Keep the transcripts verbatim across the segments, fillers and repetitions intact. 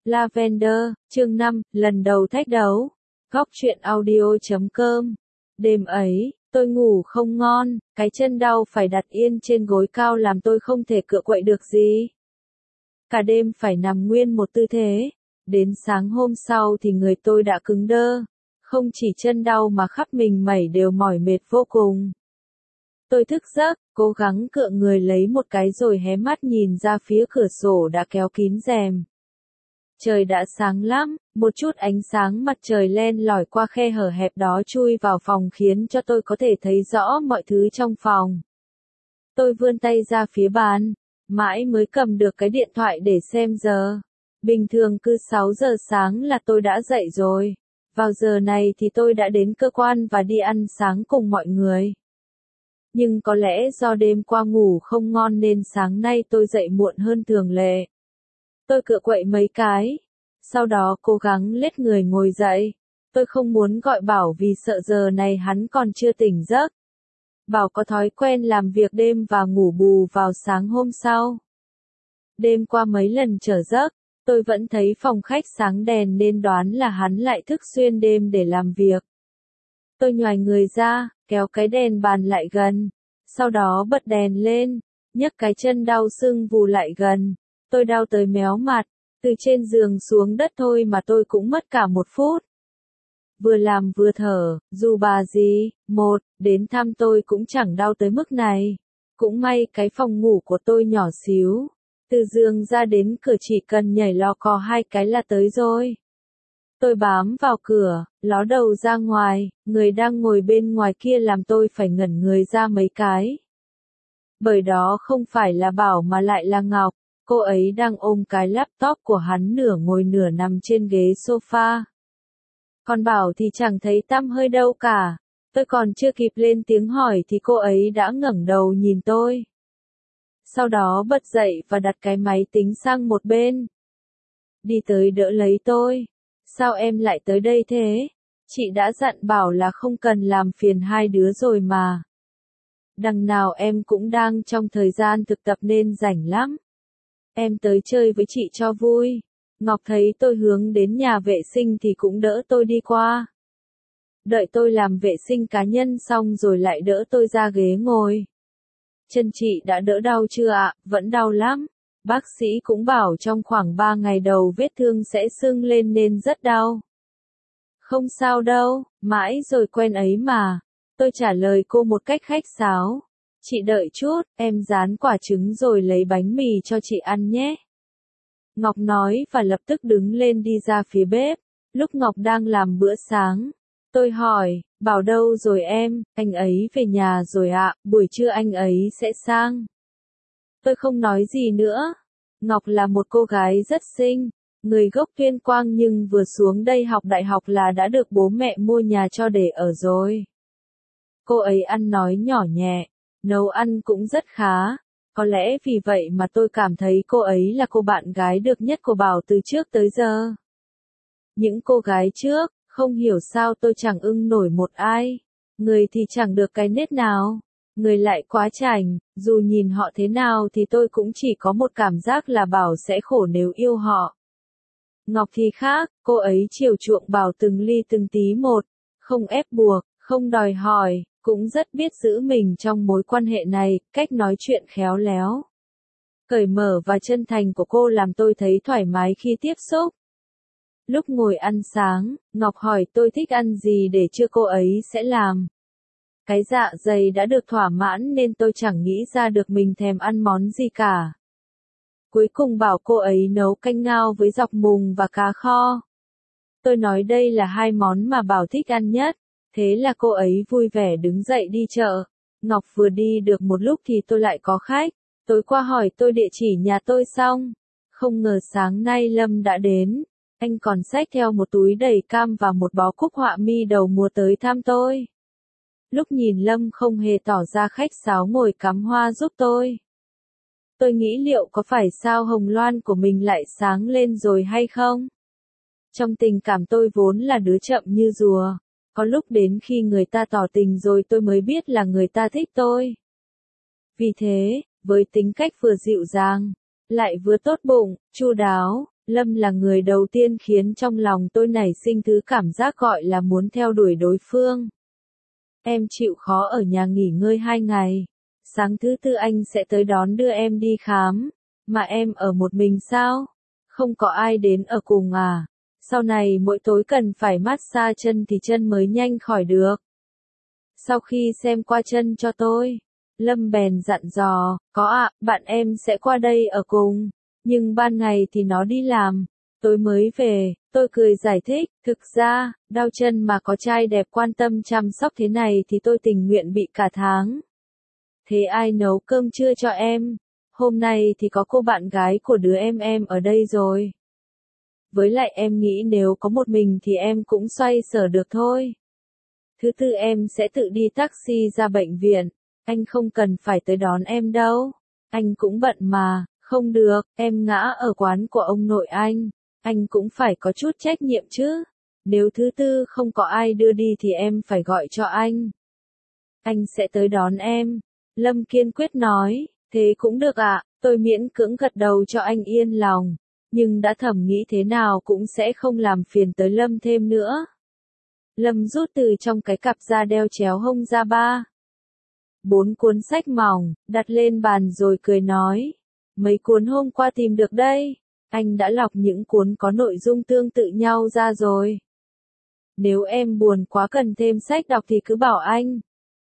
Lavender, chương năm, lần đầu thách đấu. Góc truyện audio chấm com. Đêm ấy, tôi ngủ không ngon, cái chân đau phải đặt yên trên gối cao làm tôi không thể cựa quậy được gì. Cả đêm phải nằm nguyên một tư thế. Đến sáng hôm sau thì người tôi đã cứng đơ. Không chỉ chân đau mà khắp mình mẩy đều mỏi mệt vô cùng. Tôi thức giấc, cố gắng cựa người lấy một cái rồi hé mắt nhìn ra phía cửa sổ đã kéo kín rèm. Trời đã sáng lắm, một chút ánh sáng mặt trời len lỏi qua khe hở hẹp đó chui vào phòng khiến cho tôi có thể thấy rõ mọi thứ trong phòng. Tôi vươn tay ra phía bàn, mãi mới cầm được cái điện thoại để xem giờ. Bình thường cứ sáu giờ sáng là tôi đã dậy rồi. Vào giờ này thì tôi đã đến cơ quan và đi ăn sáng cùng mọi người. Nhưng có lẽ do đêm qua ngủ không ngon nên sáng nay tôi dậy muộn hơn thường lệ. Tôi cựa quậy mấy cái. Sau đó cố gắng lết người ngồi dậy. Tôi không muốn gọi Bảo vì sợ giờ này hắn còn chưa tỉnh giấc. Bảo có thói quen làm việc đêm và ngủ bù vào sáng hôm sau. Đêm qua mấy lần trở giấc, tôi vẫn thấy phòng khách sáng đèn nên đoán là hắn lại thức xuyên đêm để làm việc. Tôi nhoài người ra, kéo cái đèn bàn lại gần. Sau đó bật đèn lên, nhấc cái chân đau sưng vù lại gần. Tôi đau tới méo mặt, từ trên giường xuống đất thôi mà tôi cũng mất cả một phút. Vừa làm vừa thở, dù bà gì, một, đến thăm tôi cũng chẳng đau tới mức này. Cũng may cái phòng ngủ của tôi nhỏ xíu. Từ giường ra đến cửa chỉ cần nhảy lò cò hai cái là tới rồi. Tôi bám vào cửa, ló đầu ra ngoài, người đang ngồi bên ngoài kia làm tôi phải ngẩn người ra mấy cái. Bởi đó không phải là Bảo mà lại là Ngọc. Cô ấy đang ôm cái laptop của hắn nửa ngồi nửa nằm trên ghế sofa. Còn Bảo thì chẳng thấy tăm hơi đâu cả. Tôi còn chưa kịp lên tiếng hỏi thì cô ấy đã ngẩng đầu nhìn tôi. Sau đó bật dậy và đặt cái máy tính sang một bên. Đi tới đỡ lấy tôi. Sao em lại tới đây thế? Chị đã dặn Bảo là không cần làm phiền hai đứa rồi mà. Đằng nào em cũng đang trong thời gian thực tập nên rảnh lắm. Em tới chơi với chị cho vui. Ngọc thấy tôi hướng đến nhà vệ sinh thì cũng đỡ tôi đi qua. Đợi tôi làm vệ sinh cá nhân xong rồi lại đỡ tôi ra ghế ngồi. Chân chị đã đỡ đau chưa ạ? Vẫn đau lắm. Bác sĩ cũng bảo trong khoảng ba ngày đầu vết thương sẽ sưng lên nên rất đau. Không sao đâu, mãi rồi quen ấy mà. Tôi trả lời cô một cách khách sáo. Chị đợi chút, em rán quả trứng rồi lấy bánh mì cho chị ăn nhé. Ngọc nói và lập tức đứng lên đi ra phía bếp. Lúc Ngọc đang làm bữa sáng, tôi hỏi, Bảo đâu rồi em? Anh ấy về nhà rồi ạ, buổi trưa anh ấy sẽ sang. Tôi không nói gì nữa. Ngọc là một cô gái rất xinh, người gốc Tuyên Quang nhưng vừa xuống đây học đại học là đã được bố mẹ mua nhà cho để ở rồi. Cô ấy ăn nói nhỏ nhẹ, nấu ăn cũng rất khá. Có lẽ vì vậy mà tôi cảm thấy cô ấy là cô bạn gái được nhất của Bảo từ trước tới giờ. Những cô gái trước, không hiểu sao tôi chẳng ưng nổi một ai. Người thì chẳng được cái nết nào. Người lại quá chảnh, dù nhìn họ thế nào thì tôi cũng chỉ có một cảm giác là Bảo sẽ khổ nếu yêu họ. Ngọc thì khác, cô ấy chiều chuộng Bảo từng ly từng tí một, không ép buộc, không đòi hỏi, cũng rất biết giữ mình trong mối quan hệ này, cách nói chuyện khéo léo. Cởi mở và chân thành của cô làm tôi thấy thoải mái khi tiếp xúc. Lúc ngồi ăn sáng, Ngọc hỏi tôi thích ăn gì để trưa cô ấy sẽ làm. Cái dạ dày đã được thỏa mãn nên tôi chẳng nghĩ ra được mình thèm ăn món gì cả. Cuối cùng bảo cô ấy nấu canh ngao với dọc mùng và cá kho. Tôi nói đây là hai món mà Bảo thích ăn nhất. Thế là cô ấy vui vẻ đứng dậy đi chợ. Ngọc vừa đi được một lúc thì tôi lại có khách. Tối qua hỏi tôi địa chỉ nhà tôi xong. Không ngờ sáng nay Lâm đã đến. Anh còn xách theo một túi đầy cam và một bó cúc họa mi đầu mùa tới thăm tôi. Lúc nhìn Lâm không hề tỏ ra khách sáo ngồi cắm hoa giúp tôi. Tôi nghĩ liệu có phải sao hồng loan của mình lại sáng lên rồi hay không? Trong tình cảm tôi vốn là đứa chậm như rùa. Có lúc đến khi người ta tỏ tình rồi tôi mới biết là người ta thích tôi. Vì thế, với tính cách vừa dịu dàng, lại vừa tốt bụng, chu đáo, Lâm là người đầu tiên khiến trong lòng tôi nảy sinh thứ cảm giác gọi là muốn theo đuổi đối phương. Em chịu khó ở nhà nghỉ ngơi hai ngày. Sáng thứ tư anh sẽ tới đón đưa em đi khám. Mà em ở một mình sao? Không có ai đến ở cùng à? Sau này mỗi tối cần phải massage chân thì chân mới nhanh khỏi được. Sau khi xem qua chân cho tôi, Lâm bèn dặn dò, có ạ, bạn em sẽ qua đây ở cùng. Nhưng ban ngày thì nó đi làm. Tối mới về, tôi cười giải thích, thực ra, đau chân mà có trai đẹp quan tâm chăm sóc thế này thì tôi tình nguyện bị cả tháng. Thế ai nấu cơm trưa cho em? Hôm nay thì có cô bạn gái của đứa em em ở đây rồi. Với lại em nghĩ nếu có một mình thì em cũng xoay sở được thôi. Thứ tư em sẽ tự đi taxi ra bệnh viện, anh không cần phải tới đón em đâu. Anh cũng bận mà, không được, em ngã ở quán của ông nội anh. Anh cũng phải có chút trách nhiệm chứ. Nếu thứ tư không có ai đưa đi thì em phải gọi cho anh. Anh sẽ tới đón em. Lâm kiên quyết nói, thế cũng được ạ, tôi miễn cưỡng gật đầu cho anh yên lòng. Nhưng đã thầm nghĩ thế nào cũng sẽ không làm phiền tới Lâm thêm nữa. Lâm rút từ trong cái cặp da đeo chéo hông ra ba. Bốn cuốn sách mỏng, đặt lên bàn rồi cười nói. Mấy cuốn hôm qua tìm được đây. Anh đã lọc những cuốn có nội dung tương tự nhau ra rồi. Nếu em buồn quá cần thêm sách đọc thì cứ bảo anh.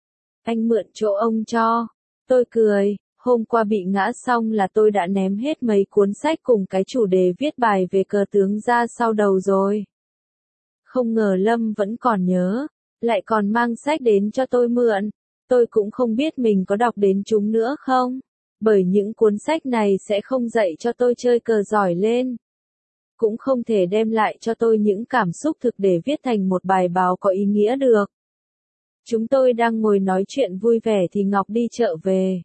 Anh mượn chỗ ông cho. Tôi cười, hôm qua bị ngã xong là tôi đã ném hết mấy cuốn sách cùng cái chủ đề viết bài về cờ tướng ra sau đầu rồi. Không ngờ Lâm vẫn còn nhớ, lại còn mang sách đến cho tôi mượn. Tôi cũng không biết mình có đọc đến chúng nữa không, bởi những cuốn sách này sẽ không dạy cho tôi chơi cờ giỏi lên. Cũng không thể đem lại cho tôi những cảm xúc thực để viết thành một bài báo có ý nghĩa được. Chúng tôi đang ngồi nói chuyện vui vẻ thì Ngọc đi chợ về.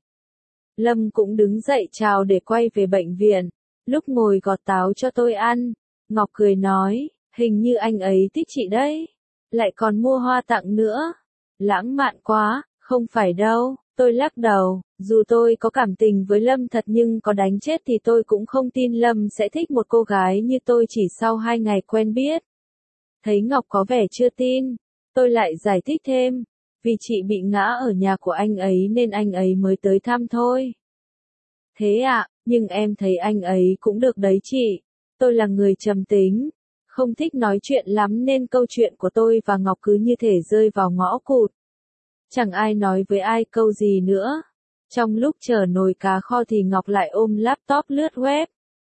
Lâm cũng đứng dậy chào để quay về bệnh viện. Lúc ngồi gọt táo cho tôi ăn, Ngọc cười nói, hình như anh ấy thích chị đấy. Lại còn mua hoa tặng nữa. Lãng mạn quá, không phải đâu. Tôi lắc đầu, dù tôi có cảm tình với Lâm thật nhưng có đánh chết thì tôi cũng không tin Lâm sẽ thích một cô gái như tôi chỉ sau hai ngày quen biết. Thấy Ngọc có vẻ chưa tin, tôi lại giải thích thêm, vì chị bị ngã ở nhà của anh ấy nên anh ấy mới tới thăm thôi. Thế ạ, à, nhưng em thấy anh ấy cũng được đấy chị. Tôi là người trầm tính, không thích nói chuyện lắm nên câu chuyện của tôi và Ngọc cứ như thể rơi vào ngõ cụt. Chẳng ai nói với ai câu gì nữa. Trong lúc chờ nồi cá kho thì Ngọc lại ôm laptop lướt web.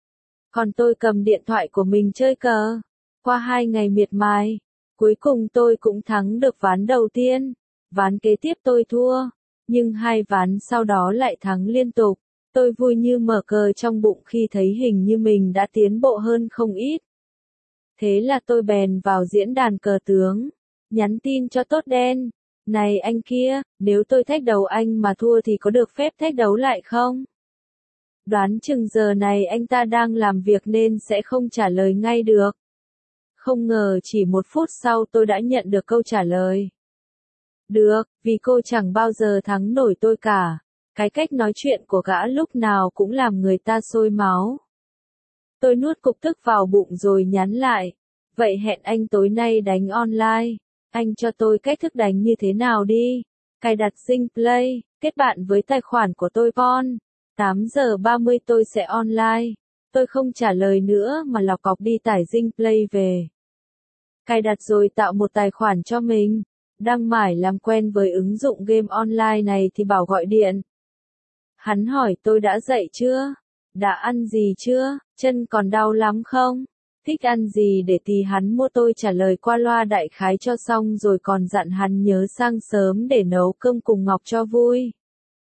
Còn tôi cầm điện thoại của mình chơi cờ. Qua hai ngày miệt mài, cuối cùng tôi cũng thắng được ván đầu tiên. Ván kế tiếp tôi thua, nhưng hai ván sau đó lại thắng liên tục. Tôi vui như mở cờ trong bụng khi thấy hình như mình đã tiến bộ hơn không ít. Thế là tôi bèn vào diễn đàn cờ tướng, nhắn tin cho Tốt Đen. Này anh kia, nếu tôi thách đầu anh mà thua thì có được phép thách đấu lại không? Đoán chừng giờ này anh ta đang làm việc nên sẽ không trả lời ngay được. Không ngờ chỉ một phút sau tôi đã nhận được câu trả lời. Được, vì cô chẳng bao giờ thắng nổi tôi cả. Cái cách nói chuyện của gã lúc nào cũng làm người ta sôi máu. Tôi nuốt cục tức vào bụng rồi nhắn lại. Vậy hẹn anh tối nay đánh online. Anh cho tôi cách thức đánh như thế nào đi. Cài đặt Zing Play, kết bạn với tài khoản của tôi con. tám giờ ba mươi tôi sẽ online. Tôi không trả lời nữa mà lọc cọc đi tải Zing Play về. Cài đặt rồi tạo một tài khoản cho mình. Đang mải làm quen với ứng dụng game online này thì bảo gọi điện. Hắn hỏi tôi đã dậy chưa? Đã ăn gì chưa? Chân còn đau lắm không? Thích ăn gì để thì hắn mua, tôi trả lời qua loa đại khái cho xong rồi còn dặn hắn nhớ sang sớm để nấu cơm cùng Ngọc cho vui.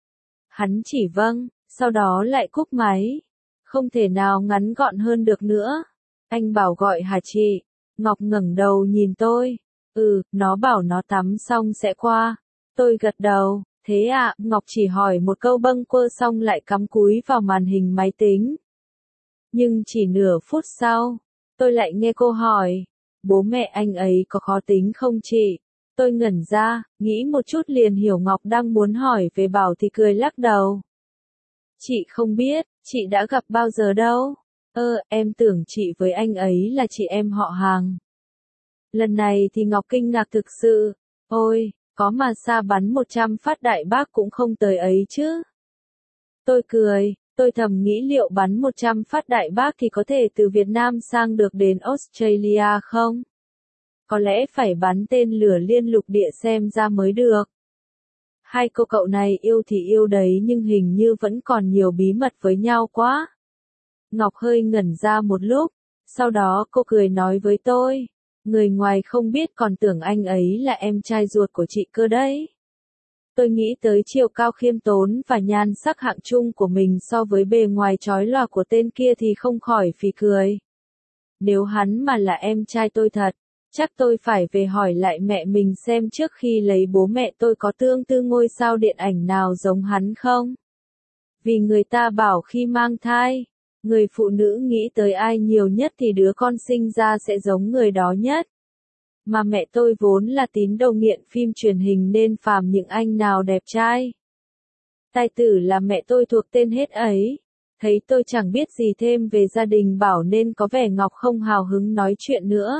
Hắn chỉ vâng, sau đó lại cúp máy. Không thể nào ngắn gọn hơn được nữa. Anh bảo gọi hả chị? Ngọc ngẩng đầu nhìn tôi. Ừ, nó bảo nó tắm xong sẽ qua. Tôi gật đầu. Thế ạ, à, Ngọc chỉ hỏi một câu bâng quơ xong lại cắm cúi vào màn hình máy tính. Nhưng chỉ nửa phút sau, tôi lại nghe cô hỏi, bố mẹ anh ấy có khó tính không chị? Tôi ngẩn ra, nghĩ một chút liền hiểu Ngọc đang muốn hỏi về Bảo thì cười lắc đầu. Chị không biết, chị đã gặp bao giờ đâu. Ơ, em tưởng chị với anh ấy là chị em họ hàng. Lần này thì Ngọc kinh ngạc thực sự. Ôi, có mà xa bắn một trăm phát đại bác cũng không tới ấy chứ. Tôi cười, tôi thầm nghĩ liệu bắn một trăm phát đại bác thì có thể từ Việt Nam sang được đến Australia không? Có lẽ phải bắn tên lửa liên lục địa xem ra mới được. Hai cô cậu này yêu thì yêu đấy nhưng hình như vẫn còn nhiều bí mật với nhau quá. Ngọc hơi ngẩn ra một lúc, sau đó cô cười nói với tôi, người ngoài không biết còn tưởng anh ấy là em trai ruột của chị cơ đấy. Tôi nghĩ tới chiều cao khiêm tốn và nhan sắc hạng trung của mình so với bề ngoài chói lòa của tên kia thì không khỏi phì cười. Nếu hắn mà là em trai tôi thật, chắc tôi phải về hỏi lại mẹ mình xem trước khi lấy bố mẹ tôi có tương tư ngôi sao điện ảnh nào giống hắn không. Vì người ta bảo khi mang thai, người phụ nữ nghĩ tới ai nhiều nhất thì đứa con sinh ra sẽ giống người đó nhất. Mà mẹ tôi vốn là tín đồ nghiện phim truyền hình nên phàm những anh nào đẹp trai. Tài tử là mẹ tôi thuộc tên hết ấy. Thấy tôi chẳng biết gì thêm về gia đình Bảo nên có vẻ Ngọc không hào hứng nói chuyện nữa.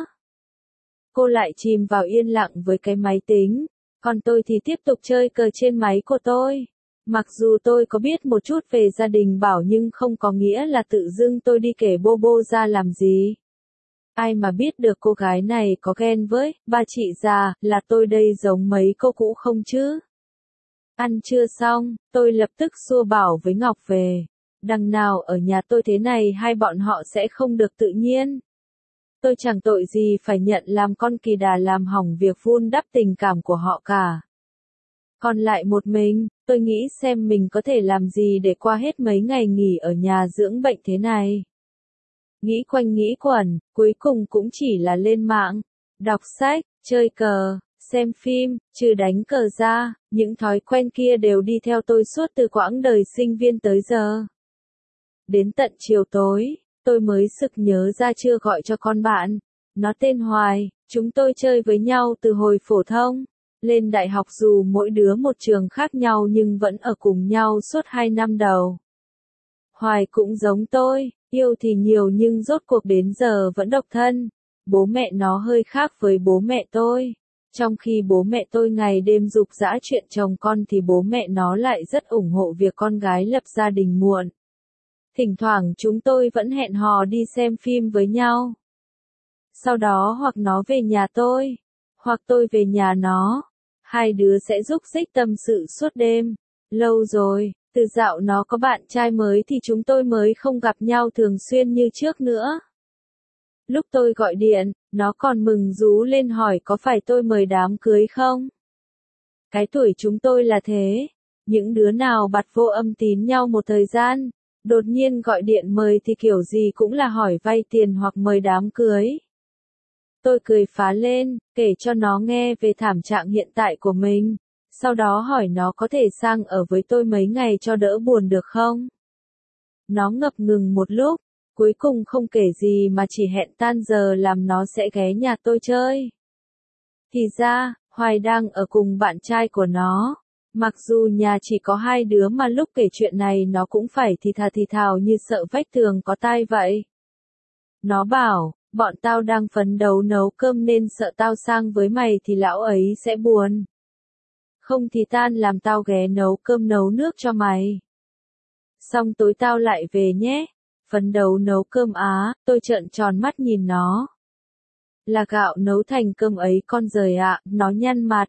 Cô lại chìm vào yên lặng với cái máy tính, còn tôi thì tiếp tục chơi cờ trên máy của tôi. Mặc dù tôi có biết một chút về gia đình Bảo nhưng không có nghĩa là tự dưng tôi đi kể bô bô ra làm gì. Ai mà biết được cô gái này có ghen với ba chị già là tôi đây giống mấy cô cũ không chứ. Ăn trưa xong, tôi lập tức xua Bảo với Ngọc về. Đằng nào ở nhà tôi thế này hai bọn họ sẽ không được tự nhiên. Tôi chẳng tội gì phải nhận làm con kỳ đà làm hỏng việc vun đắp tình cảm của họ cả. Còn lại một mình, tôi nghĩ xem mình có thể làm gì để qua hết mấy ngày nghỉ ở nhà dưỡng bệnh thế này. Nghĩ quanh nghĩ quẩn, cuối cùng cũng chỉ là lên mạng, đọc sách, chơi cờ, xem phim, trừ đánh cờ ra, những thói quen kia đều đi theo tôi suốt từ quãng đời sinh viên tới giờ. Đến tận chiều tối, tôi mới sực nhớ ra chưa gọi cho con bạn. Nó tên Hoài, chúng tôi chơi với nhau từ hồi phổ thông. Lên đại học dù mỗi đứa một trường khác nhau nhưng vẫn ở cùng nhau suốt hai năm đầu. Hoài cũng giống tôi, yêu thì nhiều nhưng rốt cuộc đến giờ vẫn độc thân. Bố mẹ nó hơi khác với bố mẹ tôi. Trong khi bố mẹ tôi ngày đêm giục giã chuyện chồng con thì bố mẹ nó lại rất ủng hộ việc con gái lập gia đình muộn. Thỉnh thoảng chúng tôi vẫn hẹn hò đi xem phim với nhau. Sau đó hoặc nó về nhà tôi, hoặc tôi về nhà nó. Hai đứa sẽ rúc rích tâm sự suốt đêm. Lâu rồi, từ dạo nó có bạn trai mới thì chúng tôi mới không gặp nhau thường xuyên như trước nữa. Lúc tôi gọi điện, nó còn mừng rú lên hỏi có phải tôi mời đám cưới không? Cái tuổi chúng tôi là thế. Những đứa nào bặt vô âm tín nhau một thời gian, đột nhiên gọi điện mời thì kiểu gì cũng là hỏi vay tiền hoặc mời đám cưới. Tôi cười phá lên, kể cho nó nghe về thảm trạng hiện tại của mình. Sau đó hỏi nó có thể sang ở với tôi mấy ngày cho đỡ buồn được không? Nó ngập ngừng một lúc, cuối cùng không kể gì mà chỉ hẹn tan giờ làm nó sẽ ghé nhà tôi chơi. Thì ra, Hoài đang ở cùng bạn trai của nó. Mặc dù nhà chỉ có hai đứa mà lúc kể chuyện này nó cũng phải thì thà thì thào như sợ vách tường có tai vậy. Nó bảo, bọn tao đang phấn đấu nấu cơm nên sợ tao sang với mày thì lão ấy sẽ buồn. Không thì tan làm tao ghé nấu cơm nấu nước cho mày. Xong tối tao lại về nhé. Phấn đấu nấu cơm á, tôi trợn tròn mắt nhìn nó. Là gạo nấu thành cơm ấy con giời ạ, nó nhăn mặt.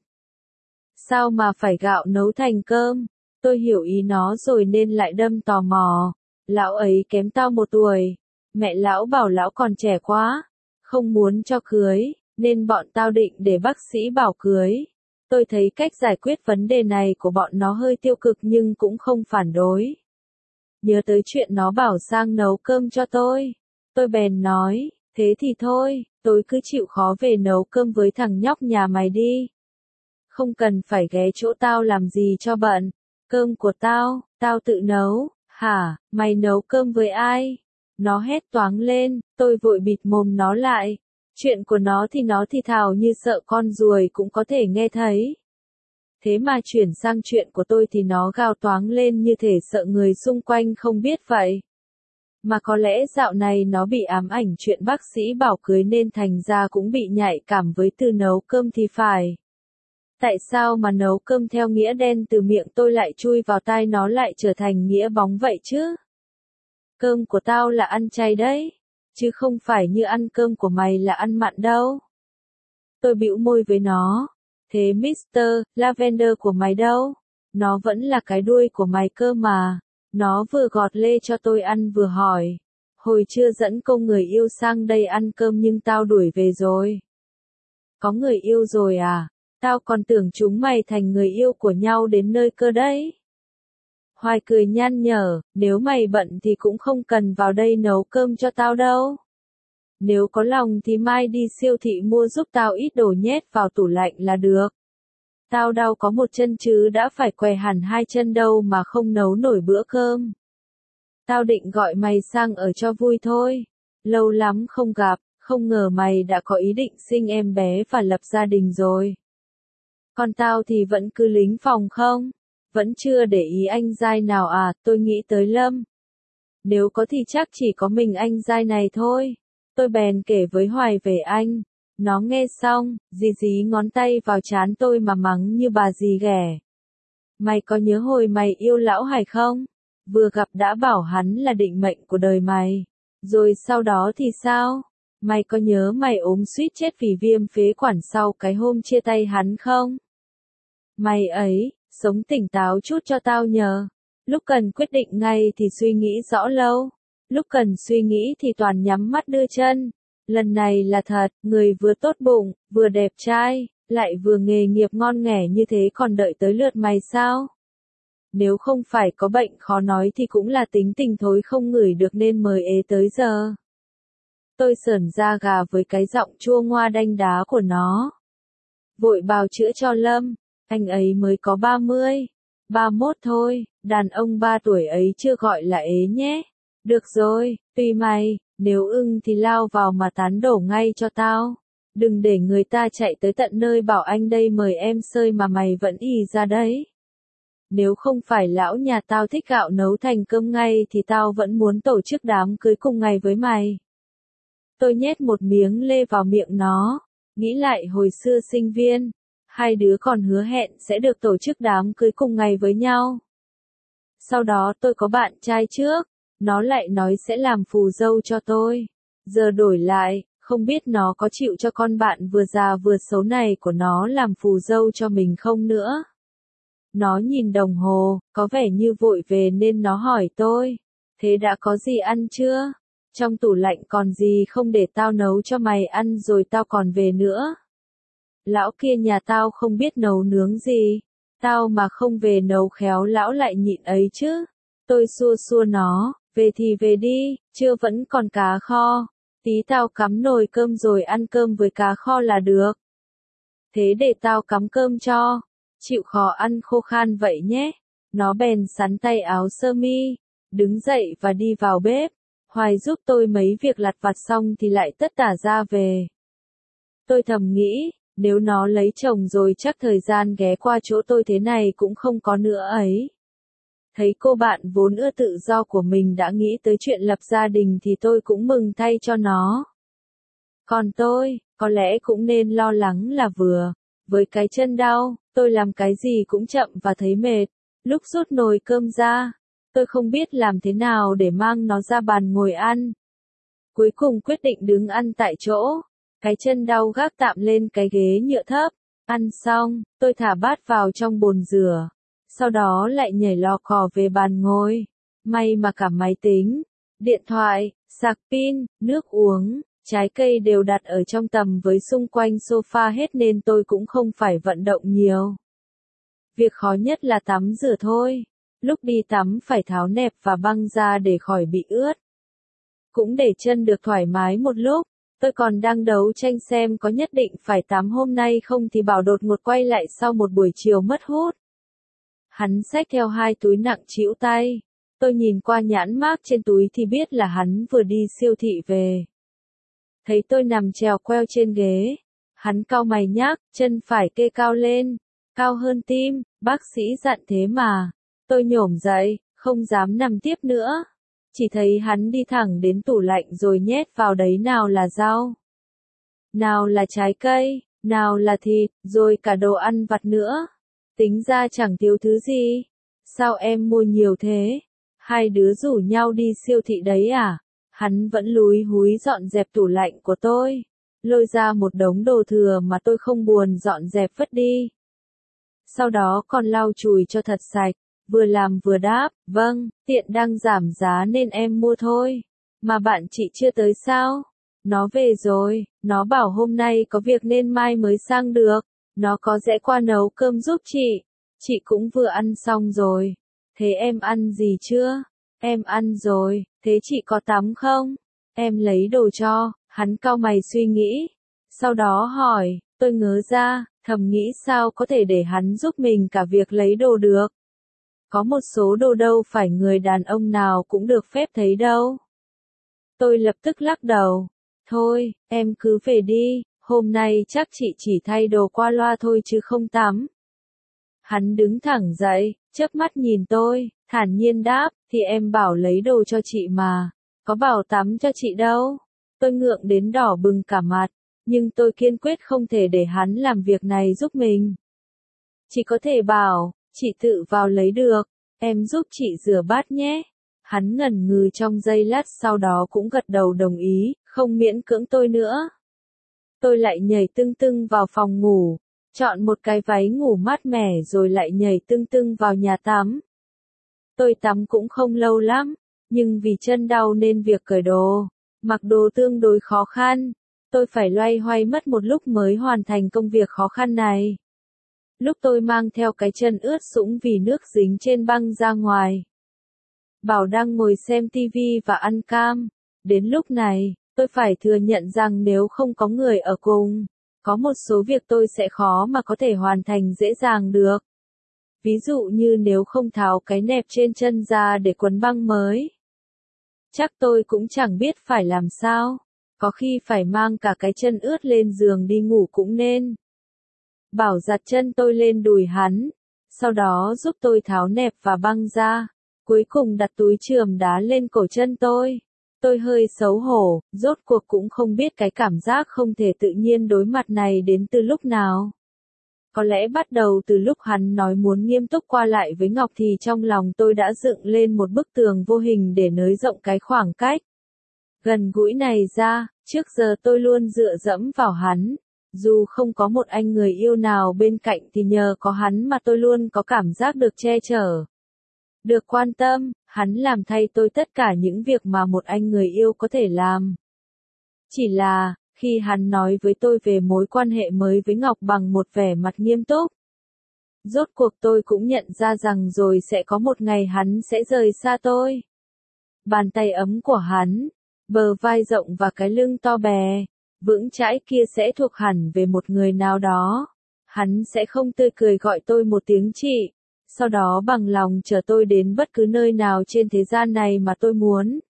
Sao mà phải gạo nấu thành cơm? Tôi hiểu ý nó rồi nên lại đâm tò mò. Lão ấy kém tao một tuổi. Mẹ lão bảo lão còn trẻ quá. Không muốn cho cưới, nên bọn tao định để bác sĩ bảo cưới. Tôi thấy cách giải quyết vấn đề này của bọn nó hơi tiêu cực nhưng cũng không phản đối. Nhớ tới chuyện nó bảo sang nấu cơm cho tôi. Tôi bèn nói, thế thì thôi, tôi cứ chịu khó về nấu cơm với thằng nhóc nhà mày đi. Không cần phải ghé chỗ tao làm gì cho bận. Cơm của tao, tao tự nấu. Hả, mày nấu cơm với ai? Nó hét toáng lên, tôi vội bịt mồm nó lại. Chuyện của nó thì nó thì thào như sợ con ruồi cũng có thể nghe thấy. Thế mà chuyển sang chuyện của tôi thì nó gào toáng lên như thể sợ người xung quanh không biết vậy. Mà có lẽ dạo này nó bị ám ảnh chuyện bác sĩ bảo cưới nên thành ra cũng bị nhạy cảm với từ nấu cơm thì phải. Tại sao mà nấu cơm theo nghĩa đen từ miệng tôi lại chui vào tai nó lại trở thành nghĩa bóng vậy chứ? Cơm của tao là ăn chay đấy, chứ không phải như ăn cơm của mày là ăn mặn đâu. Tôi bĩu môi với nó. Thế mít-tơ Lavender của mày đâu? Nó vẫn là cái đuôi của mày cơ mà. Nó vừa gọt lê cho tôi ăn vừa hỏi. Hồi trưa dẫn cô người yêu sang đây ăn cơm nhưng tao đuổi về rồi. Có người yêu rồi à? Tao còn tưởng chúng mày thành người yêu của nhau đến nơi cơ đấy. Hoài cười nhăn nhở, nếu mày bận thì cũng không cần vào đây nấu cơm cho tao đâu. Nếu có lòng thì mai đi siêu thị mua giúp tao ít đồ nhét vào tủ lạnh là được. Tao đau có một chân chứ đã phải què hẳn hai chân đâu mà không nấu nổi bữa cơm. Tao định gọi mày sang ở cho vui thôi. Lâu lắm không gặp, không ngờ mày đã có ý định sinh em bé và lập gia đình rồi. Còn tao thì vẫn cứ lính phòng không? Vẫn chưa để ý anh giai nào à, tôi nghĩ tới Lâm. Nếu có thì chắc chỉ có mình anh giai này thôi. Tôi bèn kể với Hoài về anh. Nó nghe xong, dí dí ngón tay vào trán tôi mà mắng như bà dì ghẻ. Mày có nhớ hồi mày yêu lão Hải không? Vừa gặp đã bảo hắn là định mệnh của đời mày. Rồi sau đó thì sao? Mày có nhớ mày ốm suýt chết vì viêm phế quản sau cái hôm chia tay hắn không? Mày ấy, sống tỉnh táo chút cho tao nhờ. Lúc cần quyết định ngay thì suy nghĩ rõ lâu. Lúc cần suy nghĩ thì toàn nhắm mắt đưa chân. Lần này là thật, người vừa tốt bụng, vừa đẹp trai, lại vừa nghề nghiệp ngon nghẻ như thế còn đợi tới lượt mày sao? Nếu không phải có bệnh khó nói thì cũng là tính tình thối không ngửi được nên mới ế tới giờ. Tôi sởn da gà với cái giọng chua ngoa đanh đá của nó. Vội bào chữa cho Lâm, anh ấy mới có ba mươi, ba mốt thôi, đàn ông ba tuổi ấy chưa gọi là ế nhé. Được rồi, tùy mày, nếu ưng thì lao vào mà tán đổ ngay cho tao. Đừng để người ta chạy tới tận nơi bảo anh đây mời em sơi mà mày vẫn ì ra đấy. Nếu không phải lão nhà tao thích gạo nấu thành cơm ngay thì tao vẫn muốn tổ chức đám cưới cùng ngày với mày. Tôi nhét một miếng lê vào miệng nó, nghĩ lại hồi xưa sinh viên, hai đứa còn hứa hẹn sẽ được tổ chức đám cưới cùng ngày với nhau. Sau đó tôi có bạn trai trước, nó lại nói sẽ làm phù dâu cho tôi. Giờ đổi lại, không biết nó có chịu cho con bạn vừa già vừa xấu này của nó làm phù dâu cho mình không nữa. Nó nhìn đồng hồ, có vẻ như vội về nên nó hỏi tôi, thế đã có gì ăn chưa? Trong tủ lạnh còn gì không để tao nấu cho mày ăn rồi tao còn về nữa. Lão kia nhà tao không biết nấu nướng gì, tao mà không về nấu khéo lão lại nhịn ấy chứ. Tôi xua xua nó, về thì về đi, trưa vẫn còn cá kho, tí tao cắm nồi cơm rồi ăn cơm với cá kho là được. Thế để tao cắm cơm cho, chịu khó ăn khô khan vậy nhé. Nó bèn sắn tay áo sơ mi, đứng dậy và đi vào bếp. Hoài giúp tôi mấy việc lặt vặt xong thì lại tất tả ra về. Tôi thầm nghĩ, nếu nó lấy chồng rồi chắc thời gian ghé qua chỗ tôi thế này cũng không có nữa ấy. Thấy cô bạn vốn ưa tự do của mình đã nghĩ tới chuyện lập gia đình thì tôi cũng mừng thay cho nó. Còn tôi, có lẽ cũng nên lo lắng là vừa. Với cái chân đau, tôi làm cái gì cũng chậm và thấy mệt. Lúc rút nồi cơm ra, tôi không biết làm thế nào để mang nó ra bàn ngồi ăn. Cuối cùng quyết định đứng ăn tại chỗ. Cái chân đau gác tạm lên cái ghế nhựa thấp. Ăn xong, tôi thả bát vào trong bồn rửa. Sau đó lại nhảy lò cò về bàn ngồi. May mà cả máy tính, điện thoại, sạc pin, nước uống, trái cây đều đặt ở trong tầm với xung quanh sofa hết nên tôi cũng không phải vận động nhiều. Việc khó nhất là tắm rửa thôi. Lúc đi tắm phải tháo nẹp và băng ra để khỏi bị ướt. Cũng để chân được thoải mái một lúc, tôi còn đang đấu tranh xem có nhất định phải tắm hôm nay không thì Bảo đột ngột quay lại sau một buổi chiều mất hút. Hắn xách theo hai túi nặng trĩu tay. Tôi nhìn qua nhãn mác trên túi thì biết là hắn vừa đi siêu thị về. Thấy tôi nằm chèo queo trên ghế. Hắn cau mày nhác, chân phải kê cao lên. Cao hơn tim, bác sĩ dặn thế mà. Tôi nhổm dậy, không dám nằm tiếp nữa. chỉ thấy hắn đi thẳng đến tủ lạnh rồi nhét vào đấy nào là rau, nào là trái cây, nào là thịt, rồi cả đồ ăn vặt nữa. Tính ra chẳng thiếu thứ gì. Sao em mua nhiều thế? Hai đứa rủ nhau đi siêu thị đấy à? Hắn vẫn lúi húi dọn dẹp tủ lạnh của tôi, lôi ra một đống đồ thừa mà tôi không buồn dọn dẹp vứt đi. Sau đó còn lau chùi cho thật sạch, vừa làm vừa đáp, vâng, tiện đang giảm giá nên em mua thôi. Mà bạn chị chưa tới sao? Nó về rồi, nó bảo hôm nay có việc nên mai mới sang được. Nó có rẽ qua nấu cơm giúp chị. Chị cũng vừa ăn xong rồi. Thế em ăn gì chưa? Em ăn rồi, thế chị có tắm không? Em lấy đồ cho. Hắn cau mày suy nghĩ. Sau đó hỏi, tôi ngớ ra, thầm nghĩ sao có thể để hắn giúp mình cả việc lấy đồ được. Có một số đồ đâu phải người đàn ông nào cũng được phép thấy đâu. Tôi lập tức lắc đầu. Thôi, em cứ về đi, hôm nay chắc chị chỉ thay đồ qua loa thôi chứ không tắm. Hắn đứng thẳng dậy, chớp mắt nhìn tôi, thản nhiên đáp, thì em bảo lấy đồ cho chị mà, có bảo tắm cho chị đâu. Tôi ngượng đến đỏ bừng cả mặt, nhưng tôi kiên quyết không thể để hắn làm việc này giúp mình. Chỉ có thể bảo, chị tự vào lấy được, em giúp chị rửa bát nhé. Hắn ngần ngừ trong giây lát sau đó cũng gật đầu đồng ý, không miễn cưỡng tôi nữa. Tôi lại nhảy tưng tưng vào phòng ngủ, chọn một cái váy ngủ mát mẻ rồi lại nhảy tưng tưng vào nhà tắm. Tôi tắm cũng không lâu lắm, nhưng vì chân đau nên việc cởi đồ, mặc đồ tương đối khó khăn. Tôi phải loay hoay mất một lúc mới hoàn thành công việc khó khăn này. Lúc tôi mang theo cái chân ướt sũng vì nước dính trên băng ra ngoài, Bảo đang ngồi xem tivi và ăn cam. Đến lúc này, tôi phải thừa nhận rằng nếu không có người ở cùng, có một số việc tôi sẽ khó mà có thể hoàn thành dễ dàng được. Ví dụ như nếu không tháo cái nẹp trên chân ra để quấn băng mới. Chắc tôi cũng chẳng biết phải làm sao. Có khi phải mang cả cái chân ướt lên giường đi ngủ cũng nên. Bảo giặt chân tôi lên đùi hắn, sau đó giúp tôi tháo nẹp và băng ra. Cuối cùng đặt túi chườm đá lên cổ chân tôi. Tôi hơi xấu hổ, rốt cuộc cũng không biết cái cảm giác không thể tự nhiên đối mặt này đến từ lúc nào. Có lẽ bắt đầu từ lúc hắn nói muốn nghiêm túc qua lại với Ngọc thì trong lòng tôi đã dựng lên một bức tường vô hình để nới rộng cái khoảng cách gần gũi này ra. Trước giờ tôi luôn dựa dẫm vào hắn. Dù không có một anh người yêu nào bên cạnh thì nhờ có hắn mà tôi luôn có cảm giác được che chở, được quan tâm. Hắn làm thay tôi tất cả những việc mà một anh người yêu có thể làm. Chỉ là, khi hắn nói với tôi về mối quan hệ mới với Ngọc bằng một vẻ mặt nghiêm túc, rốt cuộc tôi cũng nhận ra rằng rồi sẽ có một ngày hắn sẽ rời xa tôi. Bàn tay ấm của hắn, bờ vai rộng và cái lưng to bè, vững chãi kia sẽ thuộc hẳn về một người nào đó. Hắn sẽ không tươi cười gọi tôi một tiếng chị, sau đó bằng lòng chở tôi đến bất cứ nơi nào trên thế gian này mà tôi muốn.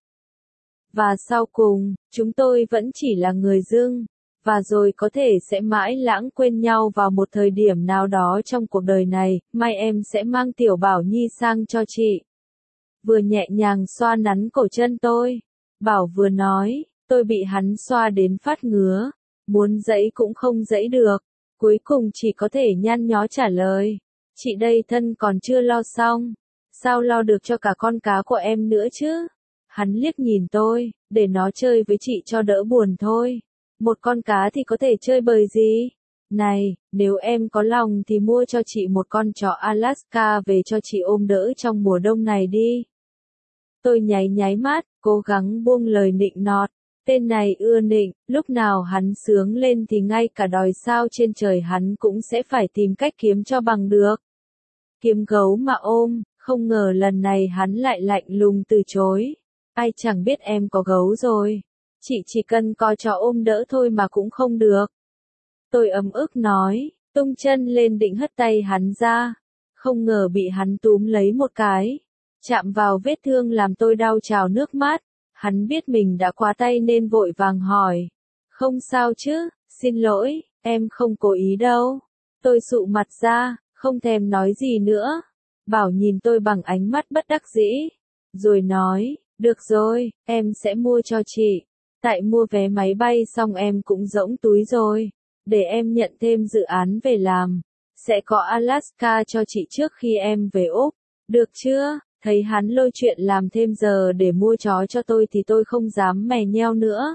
Và sau cùng, chúng tôi vẫn chỉ là người dưng, và rồi có thể sẽ mãi lãng quên nhau vào một thời điểm nào đó trong cuộc đời này. Mai em sẽ mang Tiểu Bảo Nhi sang cho chị. Vừa nhẹ nhàng xoa nắn cổ chân tôi, Bảo vừa nói. Tôi bị hắn xoa đến phát ngứa, muốn dẫy cũng không dẫy được, cuối cùng chỉ có thể nhăn nhó trả lời. Chị đây thân còn chưa lo xong, sao lo được cho cả con cá của em nữa chứ? Hắn liếc nhìn tôi, để nó chơi với chị cho đỡ buồn thôi. Một con cá thì có thể chơi bời gì? Này, nếu em có lòng thì mua cho chị một con chó Alaska về cho chị ôm đỡ trong mùa đông này đi. Tôi nháy nháy mắt, cố gắng buông lời nịnh nọt. Tên này ưa nịnh, lúc nào hắn sướng lên thì ngay cả đòi sao trên trời hắn cũng sẽ phải tìm cách kiếm cho bằng được. Kiếm gấu mà ôm, không ngờ lần này hắn lại lạnh lùng từ chối. Ai chẳng biết em có gấu rồi. Chị chỉ cần có cho ôm đỡ thôi mà cũng không được. Tôi ấm ức nói, tung chân lên định hất tay hắn ra. Không ngờ bị hắn túm lấy một cái, chạm vào vết thương làm tôi đau trào nước mắt. Hắn biết mình đã quá tay nên vội vàng hỏi. Không sao chứ, xin lỗi, em không cố ý đâu. Tôi sụ mặt ra, không thèm nói gì nữa. Bảo nhìn tôi bằng ánh mắt bất đắc dĩ, rồi nói, Được rồi, em sẽ mua cho chị. Tại mua vé máy bay xong em cũng rỗng túi rồi. Để em nhận thêm dự án về làm. Sẽ có Alaska cho chị trước khi em về Úc. Được chưa? Thấy hắn lôi chuyện làm thêm giờ để mua chó cho tôi thì tôi không dám mè nheo nữa.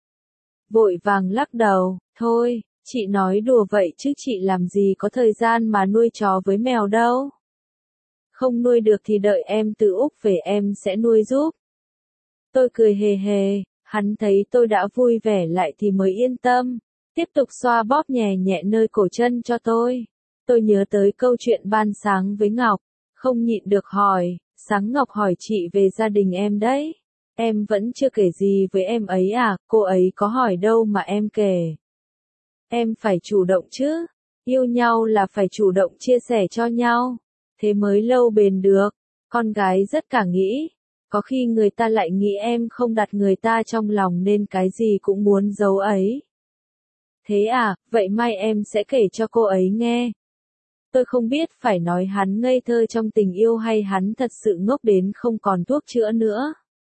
Vội vàng lắc đầu, thôi, chị nói đùa vậy chứ chị làm gì có thời gian mà nuôi chó với mèo đâu. Không nuôi được thì đợi em từ Úc về em sẽ nuôi giúp. Tôi cười hề hề, hắn thấy tôi đã vui vẻ lại thì mới yên tâm, tiếp tục xoa bóp nhẹ nhẹ nơi cổ chân cho tôi. Tôi nhớ tới câu chuyện ban sáng với Ngọc, không nhịn được hỏi, sáng Ngọc hỏi chị về gia đình em đấy. Em vẫn chưa kể gì với em ấy à, cô ấy có hỏi đâu mà em kể. Em phải chủ động chứ, yêu nhau là phải chủ động chia sẻ cho nhau, thế mới lâu bền được. Con gái rất cả nghĩ, có khi người ta lại nghĩ em không đặt người ta trong lòng nên cái gì cũng muốn giấu ấy. Thế à, vậy mai em sẽ kể cho cô ấy nghe. Tôi không biết phải nói hắn ngây thơ trong tình yêu hay hắn thật sự ngốc đến không còn thuốc chữa nữa.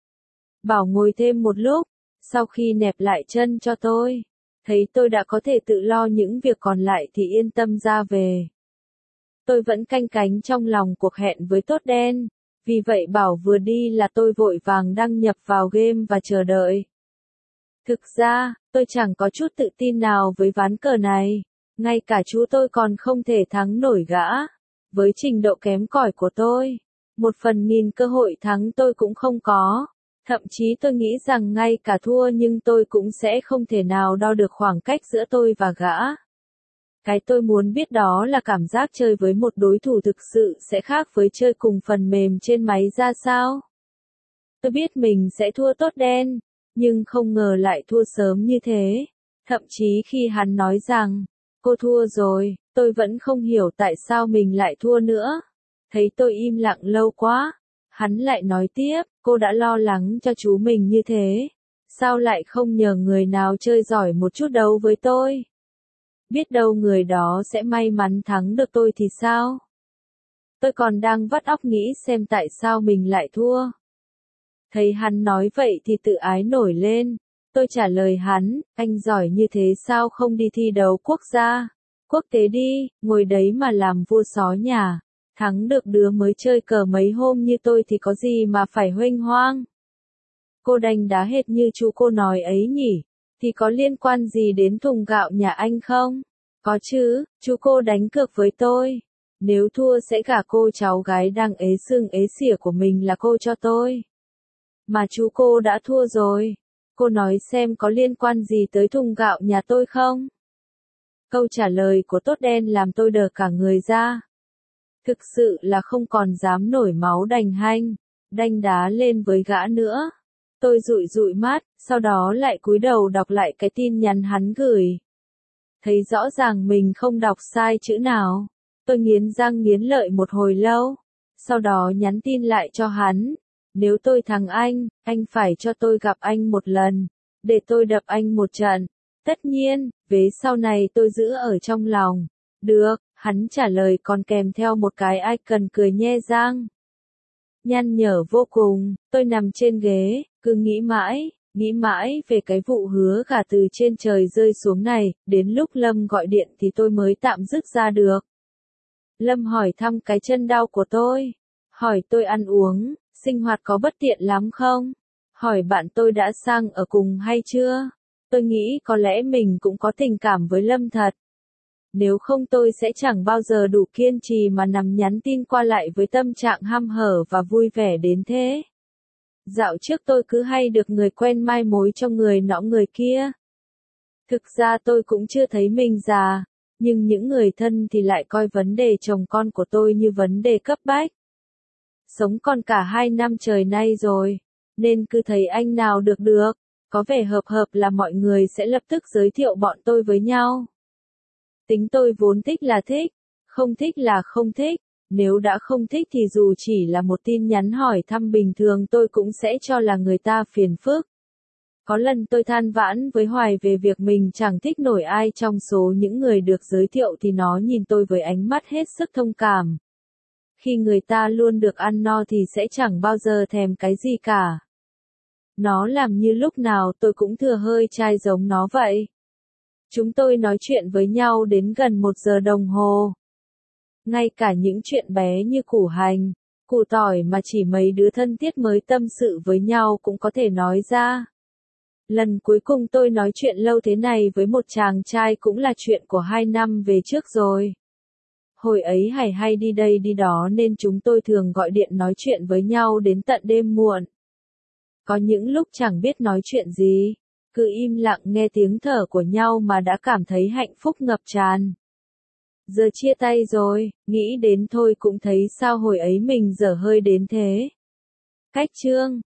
Bảo ngồi thêm một lúc, sau khi nẹp lại chân cho tôi, thấy tôi đã có thể tự lo những việc còn lại thì yên tâm ra về. Tôi vẫn canh cánh trong lòng cuộc hẹn với Tốt Đen, vì vậy Bảo vừa đi là tôi vội vàng đăng nhập vào game và chờ đợi. Thực ra, tôi chẳng có chút tự tin nào với ván cờ này, ngay cả chú tôi còn không thể thắng nổi gã. Với trình độ kém cỏi của tôi, một phần nghìn cơ hội thắng tôi cũng không có. Thậm chí tôi nghĩ rằng ngay cả thua nhưng tôi cũng sẽ không thể nào đo được khoảng cách giữa tôi và gã. Cái tôi muốn biết đó là cảm giác chơi với một đối thủ thực sự sẽ khác với chơi cùng phần mềm trên máy ra sao. Tôi biết mình sẽ thua Tốt Đen, nhưng không ngờ lại thua sớm như thế. Thậm chí khi hắn nói rằng, cô thua rồi, tôi vẫn không hiểu tại sao mình lại thua nữa. Thấy tôi im lặng lâu quá, hắn lại nói tiếp, cô đã lo lắng cho chú mình như thế. Sao lại không nhờ người nào chơi giỏi một chút đấu với tôi? Biết đâu người đó sẽ may mắn thắng được tôi thì sao? Tôi còn đang vắt óc nghĩ xem tại sao mình lại thua. Thấy hắn nói vậy thì tự ái nổi lên. Tôi trả lời hắn, anh giỏi như thế sao không đi thi đấu quốc gia, quốc tế đi, ngồi đấy mà làm vua sói nhà. Thắng được đứa mới chơi cờ mấy hôm như tôi thì có gì mà phải huênh hoang. Cô đánh đá hệt như chú cô nói ấy nhỉ, thì có liên quan gì đến thùng gạo nhà anh không? Có chứ, chú cô đánh cược với tôi. Nếu thua sẽ gả cô cháu gái đang ế sưng ế xỉa của mình là cô cho tôi. Mà chú cô đã thua rồi. Cô nói xem có liên quan gì tới thùng gạo nhà tôi không? Câu trả lời của Tốt Đen làm tôi đờ cả người ra. Thực sự là không còn dám nổi máu đành hanh, đanh đá lên với gã nữa. Tôi dụi dụi mắt, sau đó lại cúi đầu đọc lại cái tin nhắn hắn gửi. Thấy rõ ràng mình không đọc sai chữ nào. Tôi nghiến răng nghiến lợi một hồi lâu. Sau đó nhắn tin lại cho hắn. Nếu tôi thắng anh, anh phải cho tôi gặp anh một lần. Để tôi đập anh một trận. Tất nhiên, vế sau này tôi giữ ở trong lòng. Được, hắn trả lời còn kèm theo một cái icon cười nhe răng. Nhăn nhở vô cùng, tôi nằm trên ghế, cứ nghĩ mãi, nghĩ mãi về cái vụ hứa gả từ trên trời rơi xuống này, đến lúc Lâm gọi điện thì tôi mới tạm dứt ra được. Lâm hỏi thăm cái chân đau của tôi, hỏi tôi ăn uống, sinh hoạt có bất tiện lắm không, hỏi bạn tôi đã sang ở cùng hay chưa. Tôi nghĩ có lẽ mình cũng có tình cảm với Lâm thật. Nếu không tôi sẽ chẳng bao giờ đủ kiên trì mà nằm nhắn tin qua lại với tâm trạng hăm hở và vui vẻ đến thế. Dạo trước tôi cứ hay được người quen mai mối cho người nọ người kia. Thực ra tôi cũng chưa thấy mình già, nhưng những người thân thì lại coi vấn đề chồng con của tôi như vấn đề cấp bách. Sống còn cả hai năm trời nay rồi, nên cứ thấy anh nào được được, có vẻ hợp hợp là mọi người sẽ lập tức giới thiệu bọn tôi với nhau. Tính tôi vốn thích là thích, không thích là không thích, nếu đã không thích thì dù chỉ là một tin nhắn hỏi thăm bình thường tôi cũng sẽ cho là người ta phiền phức. Có lần tôi than vãn với Hoài về việc mình chẳng thích nổi ai trong số những người được giới thiệu thì nó nhìn tôi với ánh mắt hết sức thông cảm. Khi người ta luôn được ăn no thì sẽ chẳng bao giờ thèm cái gì cả. Nó làm như lúc nào tôi cũng thừa hơi chai giống nó vậy. Chúng tôi nói chuyện với nhau đến gần một giờ đồng hồ. Ngay cả những chuyện bé như củ hành, củ tỏi mà chỉ mấy đứa thân thiết mới tâm sự với nhau cũng có thể nói ra. Lần cuối cùng tôi nói chuyện lâu thế này với một chàng trai cũng là chuyện của hai năm về trước rồi. Hồi ấy Hải hay đi đây đi đó nên chúng tôi thường gọi điện nói chuyện với nhau đến tận đêm muộn. Có những lúc chẳng biết nói chuyện gì, cứ im lặng nghe tiếng thở của nhau mà đã cảm thấy hạnh phúc ngập tràn. Giờ chia tay rồi, nghĩ đến thôi cũng thấy sao hồi ấy mình dở hơi đến thế. Cách chương